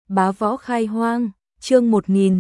Bá võ khai hoang, chương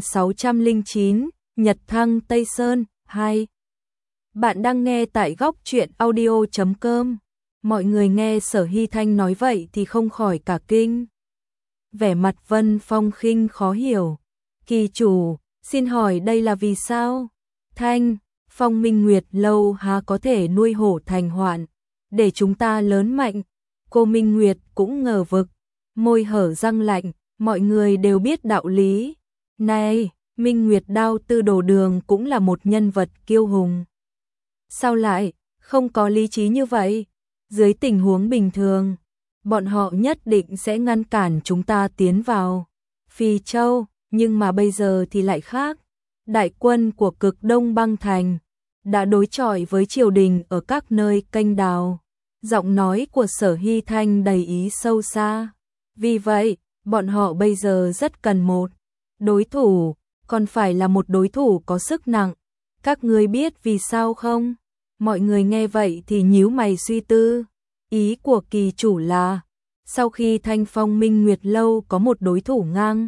1609, Nhật thăng Tây Sơn, 2. Bạn đang nghe tại góc truyện audio.com. Mọi người nghe Sở Hy Thanh nói vậy thì không khỏi cả kinh. Vẻ mặt Vân Phong Khinh khó hiểu. Kỳ chủ, xin hỏi đây là vì sao? Thanh, Phong Minh Nguyệt lâu há có thể nuôi hổ thành hoạn, để chúng ta lớn mạnh. Cô Minh Nguyệt cũng ngờ vực, môi hở răng lạnh, mọi người đều biết đạo lý. Này, Minh Nguyệt Đao Tư Đồ Đường cũng là một nhân vật kiêu hùng. Sao lại không có lý trí như vậy? Dưới tình huống bình thường, bọn họ nhất định sẽ ngăn cản chúng ta tiến vào Phi Châu, nhưng mà bây giờ thì lại khác. Đại quân của Cực Đông Băng Thành đã đối chọi với triều đình ở các nơi kênh đào. Giọng nói của Sở Hy Thanh đầy ý sâu xa. Vì vậy, bọn họ bây giờ rất cần một đối thủ, còn phải là một đối thủ có sức nặng. Các ngươi biết vì sao không? Mọi người nghe vậy thì nhíu mày suy tư. Ý của kỳ chủ là, sau khi Thanh Phong Minh Nguyệt Lâu có một đối thủ ngang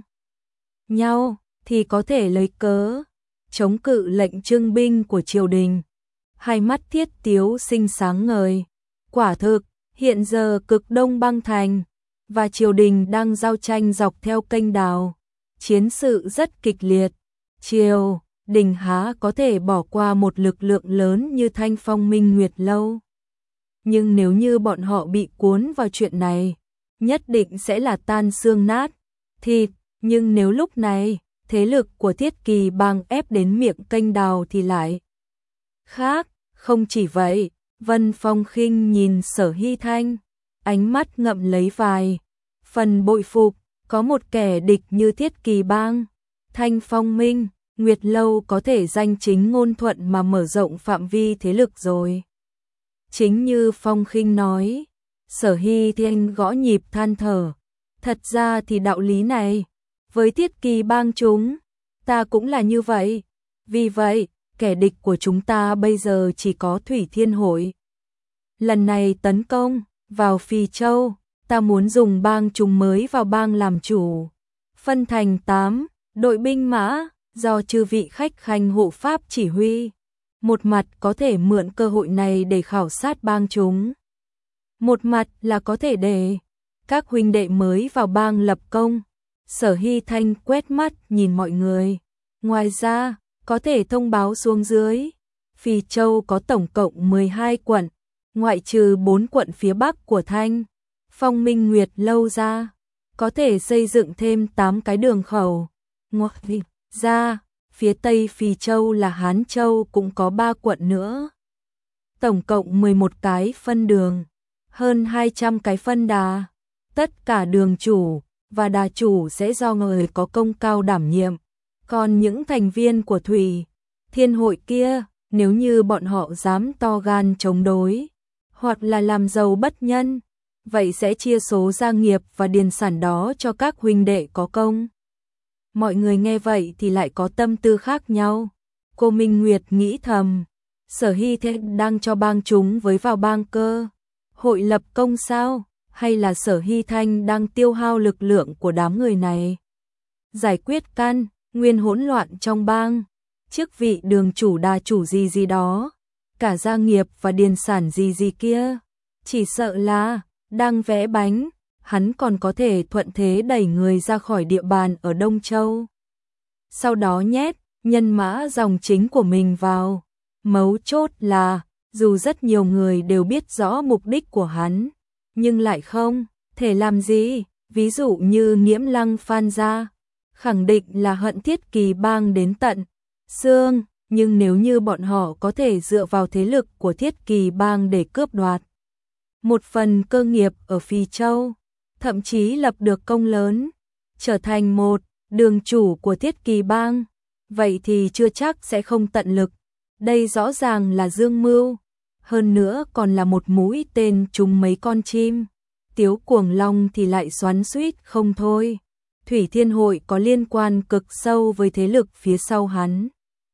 nhau, thì có thể lấy cớ chống cự lệnh trưng binh của triều đình. Hai mắt Thiết Tiếu Sinh sáng ngời. Quả thực, hiện giờ Cực Đông Băng Thành và triều đình đang giao tranh dọc theo kênh đào. Chiến sự rất kịch liệt. Triều đình há có thể bỏ qua một lực lượng lớn như Thanh Phong Minh Nguyệt Lâu. Nhưng nếu như bọn họ bị cuốn vào chuyện này, nhất định sẽ là tan xương nát thịt. Nhưng nếu lúc này, thế lực của Thiết Kỳ Bang ép đến miệng kênh đào thì lại khác. Không chỉ vậy, Vân Phong Khinh nhìn Sở Hy Thanh, ánh mắt ngậm lấy vài phần bội phục. Có một kẻ địch như Thiết Kỳ Bang, Thanh Phong Minh Nguyệt Lâu có thể danh chính ngôn thuận mà mở rộng phạm vi thế lực rồi. Chính như Phong Khinh nói, Sở Hy Thanh gõ nhịp than thở. Thật ra thì đạo lý này, với Thiết Kỳ Bang chúng ta cũng là như vậy. Vì vậy, kẻ địch của chúng ta bây giờ chỉ có Thủy Thiên Hội. Lần này tấn công vào Phi Châu, ta muốn dùng bang chúng mới vào bang làm chủ. Phân thành 8 đội binh mã, do chư vị khách khanh hộ pháp chỉ huy. Một mặt có thể mượn cơ hội này để khảo sát bang chúng. Một mặt là có thể để các huynh đệ mới vào bang lập công. Sở Hy Thanh quét mắt nhìn mọi người. Ngoài ra, có thể thông báo xuống dưới. Phi Châu có tổng cộng 12 quận, ngoại trừ 4 quận phía bắc của Thanh Phong Minh Nguyệt Lâu ra, có thể xây dựng thêm 8 cái đường khẩu. Ngoài ra, phía tây Phi Châu là Hán Châu cũng có 3 quận nữa. Tổng cộng 11 cái phân đường, hơn 200 cái phân đà. Tất cả đường chủ và đà chủ sẽ do người có công cao đảm nhiệm. Còn những thành viên của Thủy Thiên Hội kia, nếu như bọn họ dám to gan chống đối, hoặc là làm giàu bất nhân, vậy sẽ chia số gia nghiệp và điền sản đó cho các huynh đệ có công. Mọi người nghe vậy thì lại có tâm tư khác nhau. Cô Minh Nguyệt nghĩ thầm, Sở Hy Thanh đang cho bang chúng với vào bang cơ hội lập công sao? Hay là Sở Hy Thanh đang tiêu hao lực lượng của đám người này? Giải quyết căn nguyên hỗn loạn trong bang, chức vị đường chủ đà chủ gì đó, cả gia nghiệp và điền sản gì kia, chỉ sợ là đang vẽ bánh. Hắn còn có thể thuận thế đẩy người ra khỏi địa bàn ở Đông Châu. Sau đó nhét nhân mã dòng chính của mình vào. Mấu chốt là, dù rất nhiều người đều biết rõ mục đích của hắn, nhưng lại không thể làm gì. Ví dụ như Nghiễm Lăng Phan gia, khẳng định là hận Thiết Kỳ Bang đến tận xương. Nhưng nếu như bọn họ có thể dựa vào thế lực của Thiết Kỳ Bang để cướp đoạt một phần cơ nghiệp ở Phi Châu, thậm chí lập được công lớn, trở thành một đường chủ của Thiết Kỳ Bang, vậy thì chưa chắc sẽ không tận lực. Đây rõ ràng là dương mưu, hơn nữa còn là một mũi tên trúng mấy con chim. Tiếu Cuồng Long thì lại xoắn xuýt không thôi. Thủy Thiên Hội có liên quan cực sâu với thế lực phía sau hắn.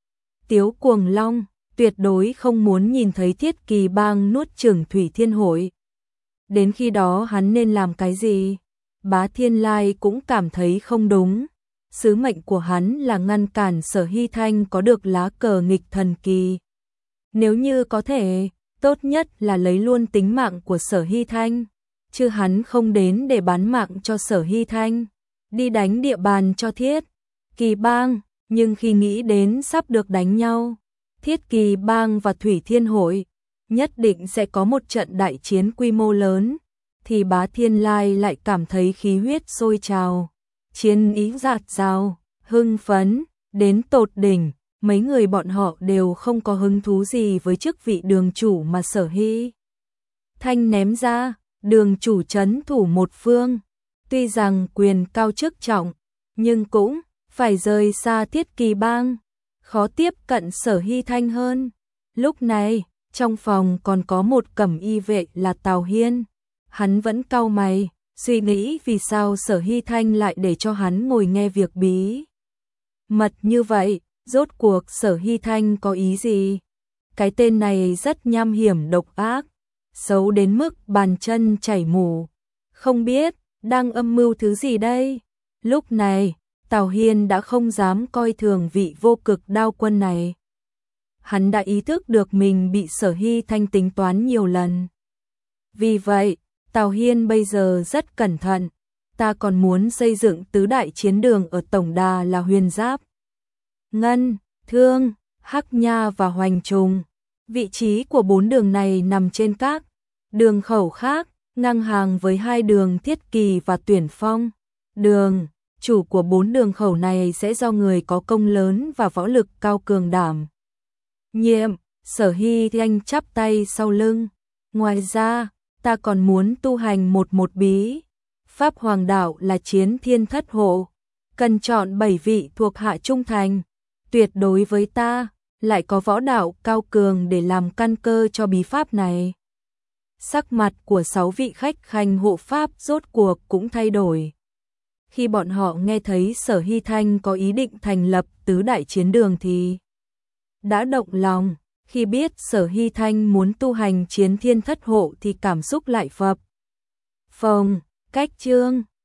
Tiếu Cuồng Long tuyệt đối không muốn nhìn thấy Thiết Kỳ Bang nuốt chửng Thủy Thiên Hội. Đến khi đó hắn nên làm cái gì? Bá Thiên Lai cũng cảm thấy không đúng. Sứ mệnh của hắn là ngăn cản Sở Hy Thanh có được lá cờ nghịch thần kỳ. Nếu như có thể, tốt nhất là lấy luôn tính mạng của Sở Hy Thanh, chứ hắn không đến để bán mạng cho Sở Hy Thanh, đi đánh địa bàn cho Thiết Kỳ Bang, nhưng khi nghĩ đến sắp được đánh nhau, Thiết Kỳ Bang và Thủy Thiên Hội nhất định sẽ có một trận đại chiến quy mô lớn, thì Bá Thiên Lai lại cảm thấy khí huyết sôi trào, chiến ý dạt dào, hưng phấn, đến tột đỉnh. Mấy người bọn họ đều không có hứng thú gì với chức vị đường chủ mà Sở Hy Thanh ném ra, đường chủ trấn thủ một phương. Tuy rằng quyền cao chức trọng, nhưng cũng phải rời xa Thiết Kỳ Bang, khó tiếp cận Sở Hy Thanh hơn. Lúc này, trong phòng còn có một cẩm y vệ là Tào Hiên. Hắn vẫn cau mày, suy nghĩ vì sao Sở Hy Thanh lại để cho hắn ngồi nghe việc bí mật như vậy. Rốt cuộc Sở Hy Thanh có ý gì? Cái tên này rất nham hiểm độc ác, xấu đến mức bàn chân chảy mủ. Không biết, đang âm mưu thứ gì đây? Lúc này, Tào Hiên đã không dám coi thường vị vô cực đao quân này. Hắn đã ý thức được mình bị Sở Hy Thanh tính toán nhiều lần. Vì vậy, Tào Hiên bây giờ rất cẩn thận. Ta còn muốn xây dựng tứ đại chiến đường ở tổng đà là Huyền Giáp, Ngân, Thương, Hắc Nha và Hoành Trùng. Vị trí của 4 đường này nằm trên các đường khẩu khác, ngang hàng với 2 đường Thiết Kỳ và Tuyển Phong. Đường chủ của 4 đường khẩu này sẽ do người có công lớn và võ lực cao cường đảm nhiệm. Sở Hy Thanh chắp tay sau lưng. Ngoài ra, ta còn muốn tu hành một bí pháp hoàng đạo là Chiến Thiên Thất Hộ. Cần chọn 7 vị thuộc hạ trung thành, tuyệt đối với ta, lại có võ đạo cao cường để làm căn cơ cho bí pháp này. Sắc mặt của 6 vị khách khanh hộ pháp rốt cuộc cũng thay đổi. Khi bọn họ nghe thấy Sở Hy Thanh có ý định thành lập tứ đại chiến đường thì đã động lòng. Khi biết Sở Hy Thanh muốn tu hành Chiến Thiên Thất Hộ thì cảm xúc lại phập phồng. Cách chương